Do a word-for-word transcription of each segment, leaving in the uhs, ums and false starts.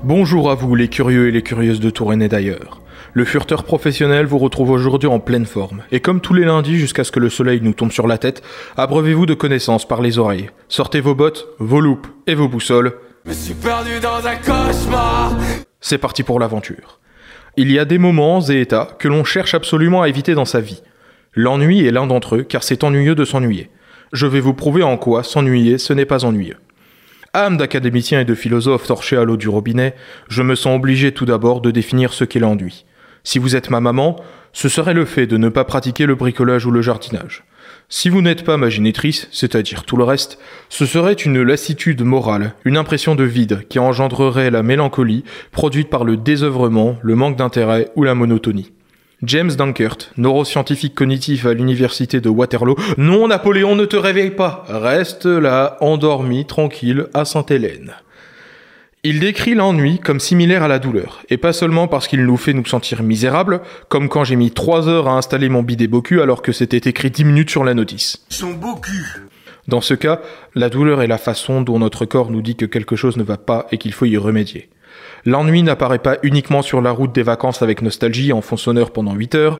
Bonjour à vous les curieux et les curieuses de Touraine et d'ailleurs. Le fureteur professionnel vous retrouve aujourd'hui en pleine forme. Et comme tous les lundis jusqu'à ce que le soleil nous tombe sur la tête, abreuvez-vous de connaissances par les oreilles. Sortez vos bottes, vos loupes et vos boussoles. Je me suis perdu dans un cauchemar. C'est parti pour l'aventure. Il y a des moments et états que l'on cherche absolument à éviter dans sa vie. L'ennui est l'un d'entre eux car c'est ennuyeux de s'ennuyer. Je vais vous prouver en quoi s'ennuyer ce n'est pas ennuyeux. Âme d'académicien et de philosophe torché à l'eau du robinet, je me sens obligé tout d'abord de définir ce qu'est l'ennui. Si vous êtes ma maman, ce serait le fait de ne pas pratiquer le bricolage ou le jardinage. Si vous n'êtes pas ma génitrice, c'est-à-dire tout le reste, ce serait une lassitude morale, une impression de vide qui engendrerait la mélancolie produite par le désœuvrement, le manque d'intérêt ou la monotonie. James Dunkert, neuroscientifique cognitif à l'université de Waterloo. Non, Napoléon, ne te réveille pas. Reste là, endormi, tranquille, à Sainte-Hélène. Il décrit l'ennui comme similaire à la douleur, et pas seulement parce qu'il nous fait nous sentir misérables, comme quand j'ai mis trois heures à installer mon bidet Bocu alors que c'était écrit dix minutes sur la notice. Son Bocu. Dans ce cas, la douleur est la façon dont notre corps nous dit que quelque chose ne va pas et qu'il faut y remédier. L'ennui n'apparaît pas uniquement sur la route des vacances avec nostalgie en fond sonore pendant huit heures,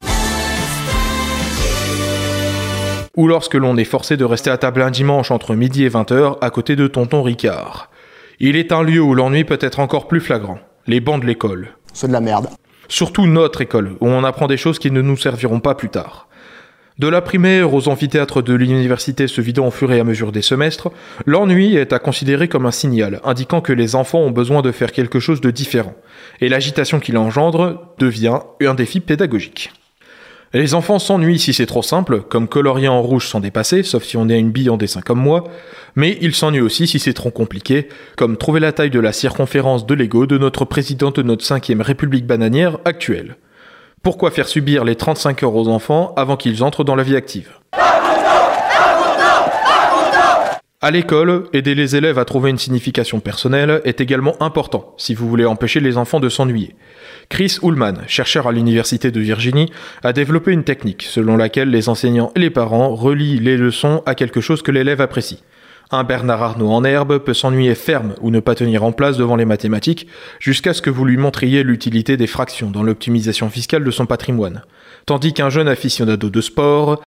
ou lorsque l'on est forcé de rester à table un dimanche entre midi et vingt heures à côté de tonton Ricard. Il est un lieu où l'ennui peut être encore plus flagrant, les bancs de l'école. C'est de la merde. Surtout notre école, où on apprend des choses qui ne nous serviront pas plus tard. De la primaire aux amphithéâtres de l'université se vidant au fur et à mesure des semestres, l'ennui est à considérer comme un signal, indiquant que les enfants ont besoin de faire quelque chose de différent, et l'agitation qu'il engendre devient un défi pédagogique. Les enfants s'ennuient si c'est trop simple, comme colorier en rouge sans dépasser, sauf si on est une bille en dessin comme moi, mais ils s'ennuient aussi si c'est trop compliqué, comme trouver la taille de la circonférence de Lego de notre président de notre cinquième République bananière actuelle. Pourquoi faire subir les trente-cinq heures aux enfants avant qu'ils entrent dans la vie active ? À l'école, aider les élèves à trouver une signification personnelle est également important si vous voulez empêcher les enfants de s'ennuyer. Chris Ullman, chercheur à l'université de Virginie, a développé une technique selon laquelle les enseignants et les parents relient les leçons à quelque chose que l'élève apprécie. Un Bernard Arnault en herbe peut s'ennuyer ferme ou ne pas tenir en place devant les mathématiques jusqu'à ce que vous lui montriez l'utilité des fractions dans l'optimisation fiscale de son patrimoine. Tandis qu'un jeune aficionado de sport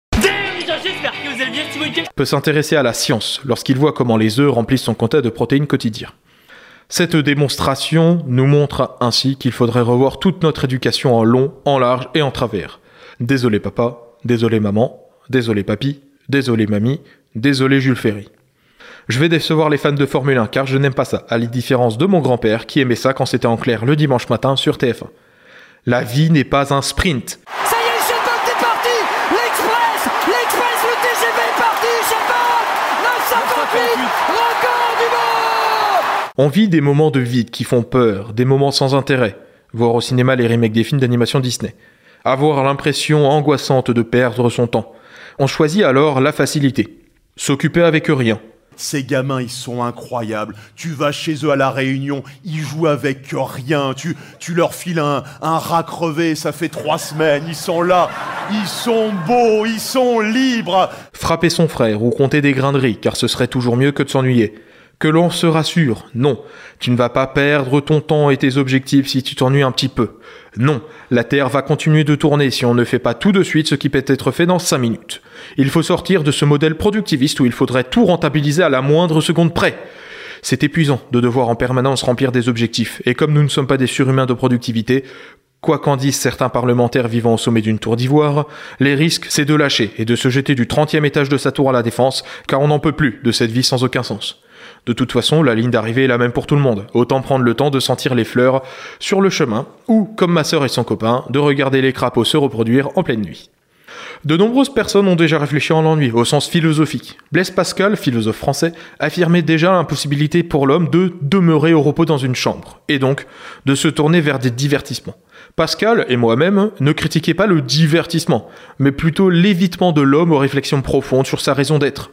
peut s'intéresser à la science lorsqu'il voit comment les œufs remplissent son quota de protéines quotidien. Cette démonstration nous montre ainsi qu'il faudrait revoir toute notre éducation en long, en large et en travers. Désolé papa, désolé maman, désolé papy, désolé mamie, désolé Jules Ferry. Je vais décevoir les fans de Formule un car je n'aime pas ça, à la différence de mon grand-père qui aimait ça quand c'était en clair le dimanche matin sur T F un. La vie n'est pas un sprint. Ça y est, le shuttle est parti. L'Express, l'Express, le T G V est parti, shuttle neuf cent cinquante-huit, record du monde. On vit des moments de vide qui font peur, des moments sans intérêt. Voir au cinéma les remakes des films d'animation Disney. Avoir l'impression angoissante de perdre son temps. On choisit alors la facilité. S'occuper avec rien. Ces gamins, ils sont incroyables. Tu vas chez eux à la Réunion, ils jouent avec rien. Tu, tu leur files un, un rat crevé, ça fait trois semaines. Ils sont là, ils sont beaux, ils sont libres. Frapper son frère ou compter des grains de riz, car ce serait toujours mieux que de s'ennuyer. Que l'on se rassure, non, tu ne vas pas perdre ton temps et tes objectifs si tu t'ennuies un petit peu. Non, la Terre va continuer de tourner si on ne fait pas tout de suite ce qui peut être fait dans cinq minutes. Il faut sortir de ce modèle productiviste où il faudrait tout rentabiliser à la moindre seconde près. C'est épuisant de devoir en permanence remplir des objectifs, et comme nous ne sommes pas des surhumains de productivité, quoi qu'en disent certains parlementaires vivant au sommet d'une tour d'ivoire, les risques c'est de lâcher et de se jeter du trentième étage de sa tour à la défense, car on n'en peut plus de cette vie sans aucun sens. De toute façon, la ligne d'arrivée est la même pour tout le monde. Autant prendre le temps de sentir les fleurs sur le chemin, ou, comme ma sœur et son copain, de regarder les crapauds se reproduire en pleine nuit. De nombreuses personnes ont déjà réfléchi à l'ennui, au sens philosophique. Blaise Pascal, philosophe français, affirmait déjà l'impossibilité pour l'homme de demeurer au repos dans une chambre, et donc de se tourner vers des divertissements. Pascal et moi-même ne critiquaient pas le divertissement, mais plutôt l'évitement de l'homme aux réflexions profondes sur sa raison d'être.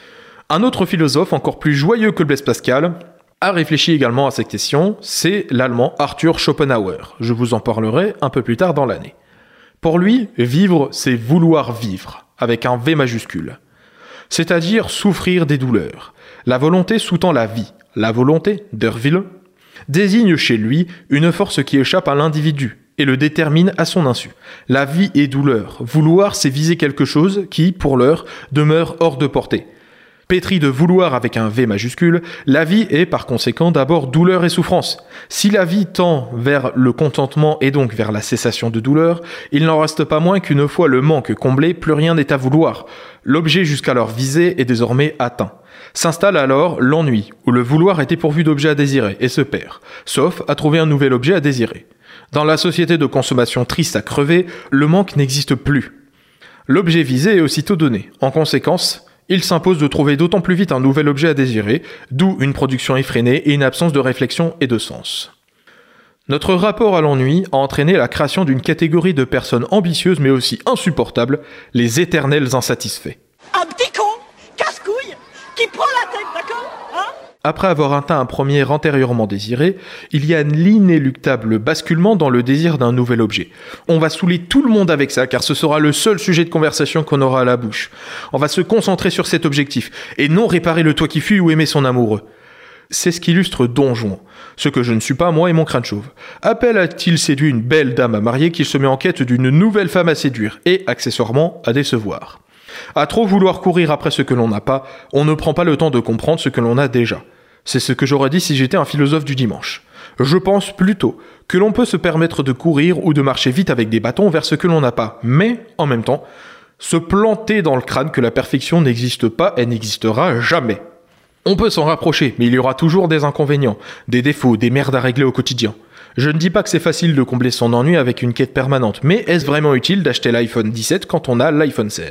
Un autre philosophe, encore plus joyeux que Blaise Pascal, a réfléchi également à cette question, c'est l'allemand Arthur Schopenhauer. Je vous en parlerai un peu plus tard dans l'année. Pour lui, vivre, c'est vouloir vivre, avec un V majuscule. C'est-à-dire souffrir des douleurs. La volonté sous-tend la vie. La volonté, d'Erville, désigne chez lui une force qui échappe à l'individu et le détermine à son insu. La vie est douleur. Vouloir, c'est viser quelque chose qui, pour l'heure, demeure hors de portée. Pétri de vouloir avec un V majuscule, la vie est par conséquent d'abord douleur et souffrance. Si la vie tend vers le contentement et donc vers la cessation de douleur, il n'en reste pas moins qu'une fois le manque comblé, plus rien n'est à vouloir. L'objet jusqu'alors visé est désormais atteint. S'installe alors l'ennui, où le vouloir est dépourvu d'objet à désirer et se perd, sauf à trouver un nouvel objet à désirer. Dans la société de consommation triste à crever, le manque n'existe plus. L'objet visé est aussitôt donné. En conséquence, il s'impose de trouver d'autant plus vite un nouvel objet à désirer, d'où une production effrénée et une absence de réflexion et de sens. Notre rapport à l'ennui a entraîné la création d'une catégorie de personnes ambitieuses mais aussi insupportables, les éternels insatisfaits. Un petit con, casse-couille, qui prend la tête, d'accord, hein? Après avoir atteint un premier antérieurement désiré, il y a l'inéluctable basculement dans le désir d'un nouvel objet. On va saouler tout le monde avec ça, car ce sera le seul sujet de conversation qu'on aura à la bouche. On va se concentrer sur cet objectif, et non réparer le toit qui fuit ou aimer son amoureux. C'est ce qu'illustre Don Juan, ce que je ne suis pas moi et mon crâne chauve. À peine a-t-il séduit une belle dame à marier qu'il se met en quête d'une nouvelle femme à séduire, et accessoirement à décevoir. À trop vouloir courir après ce que l'on n'a pas, on ne prend pas le temps de comprendre ce que l'on a déjà. C'est ce que j'aurais dit si j'étais un philosophe du dimanche. Je pense plutôt que l'on peut se permettre de courir ou de marcher vite avec des bâtons vers ce que l'on n'a pas, mais, en même temps, se planter dans le crâne que la perfection n'existe pas et n'existera jamais. On peut s'en rapprocher, mais il y aura toujours des inconvénients, des défauts, des merdes à régler au quotidien. Je ne dis pas que c'est facile de combler son ennui avec une quête permanente, mais est-ce vraiment utile d'acheter l'iPhone dix-sept quand on a l'iPhone seize ?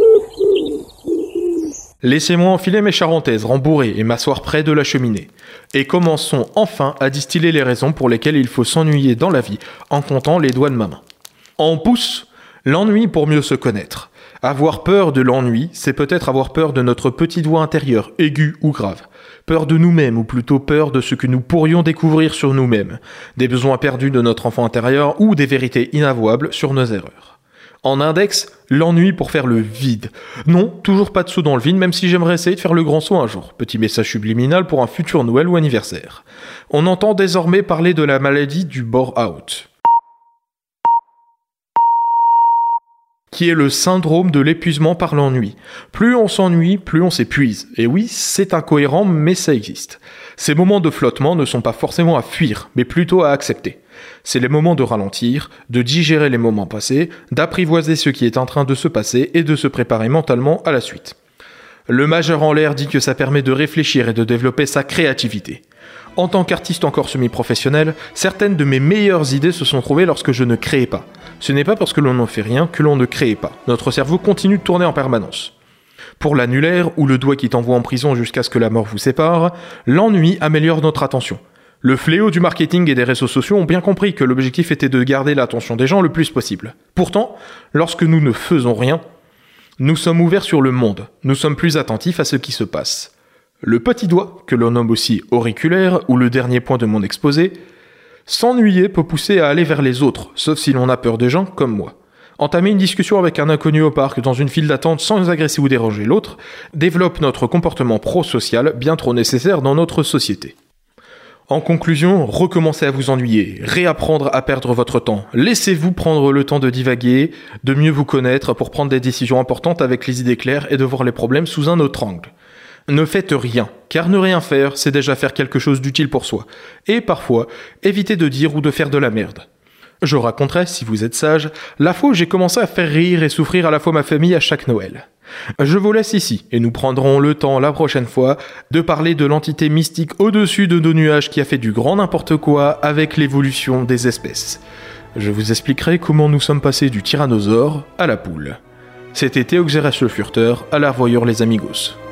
Laissez-moi enfiler mes charentaises rembourrées et m'asseoir près de la cheminée. Et commençons enfin à distiller les raisons pour lesquelles il faut s'ennuyer dans la vie en comptant les doigts de ma main. En pouce, l'ennui pour mieux se connaître. Avoir peur de l'ennui, c'est peut-être avoir peur de notre petite voix intérieure, aiguë ou grave. Peur de nous-mêmes, ou plutôt peur de ce que nous pourrions découvrir sur nous-mêmes. Des besoins perdus de notre enfant intérieur ou des vérités inavouables sur nos erreurs. En index, l'ennui pour faire le vide. Non, toujours pas de saut dans le vide, même si j'aimerais essayer de faire le grand saut un jour. Petit message subliminal pour un futur Noël ou anniversaire. On entend désormais parler de la maladie du bore-out, qui est le syndrome de l'épuisement par l'ennui. Plus on s'ennuie, plus on s'épuise. Et oui, c'est incohérent, mais ça existe. Ces moments de flottement ne sont pas forcément à fuir, mais plutôt à accepter. C'est les moments de ralentir, de digérer les moments passés, d'apprivoiser ce qui est en train de se passer et de se préparer mentalement à la suite. Le majeur en l'air dit que ça permet de réfléchir et de développer sa créativité. En tant qu'artiste encore semi-professionnel, certaines de mes meilleures idées se sont trouvées lorsque je ne créais pas. Ce n'est pas parce que l'on n'en fait rien que l'on ne crée pas. Notre cerveau continue de tourner en permanence. Pour l'annulaire, ou le doigt qui t'envoie en prison jusqu'à ce que la mort vous sépare, l'ennui améliore notre attention. Le fléau du marketing et des réseaux sociaux ont bien compris que l'objectif était de garder l'attention des gens le plus possible. Pourtant, lorsque nous ne faisons rien, nous sommes ouverts sur le monde, nous sommes plus attentifs à ce qui se passe. Le petit doigt, que l'on nomme aussi auriculaire, ou le dernier point de mon exposé, s'ennuyer peut pousser à aller vers les autres, sauf si l'on a peur des gens comme moi. Entamer une discussion avec un inconnu au parc dans une file d'attente sans agresser ou déranger l'autre, développe notre comportement pro-social bien trop nécessaire dans notre société. En conclusion, recommencez à vous ennuyer, réapprendre à perdre votre temps. Laissez-vous prendre le temps de divaguer, de mieux vous connaître pour prendre des décisions importantes avec les idées claires et de voir les problèmes sous un autre angle. Ne faites rien, car ne rien faire, c'est déjà faire quelque chose d'utile pour soi. Et parfois, évitez de dire ou de faire de la merde. Je raconterai, si vous êtes sage, la fois où j'ai commencé à faire rire et souffrir à la fois ma famille à chaque Noël. Je vous laisse ici, et nous prendrons le temps la prochaine fois de parler de l'entité mystique au-dessus de nos nuages qui a fait du grand n'importe quoi avec l'évolution des espèces. Je vous expliquerai comment nous sommes passés du tyrannosaure à la poule. C'était Théoxérès le Furteur, à la revoyure les amigos.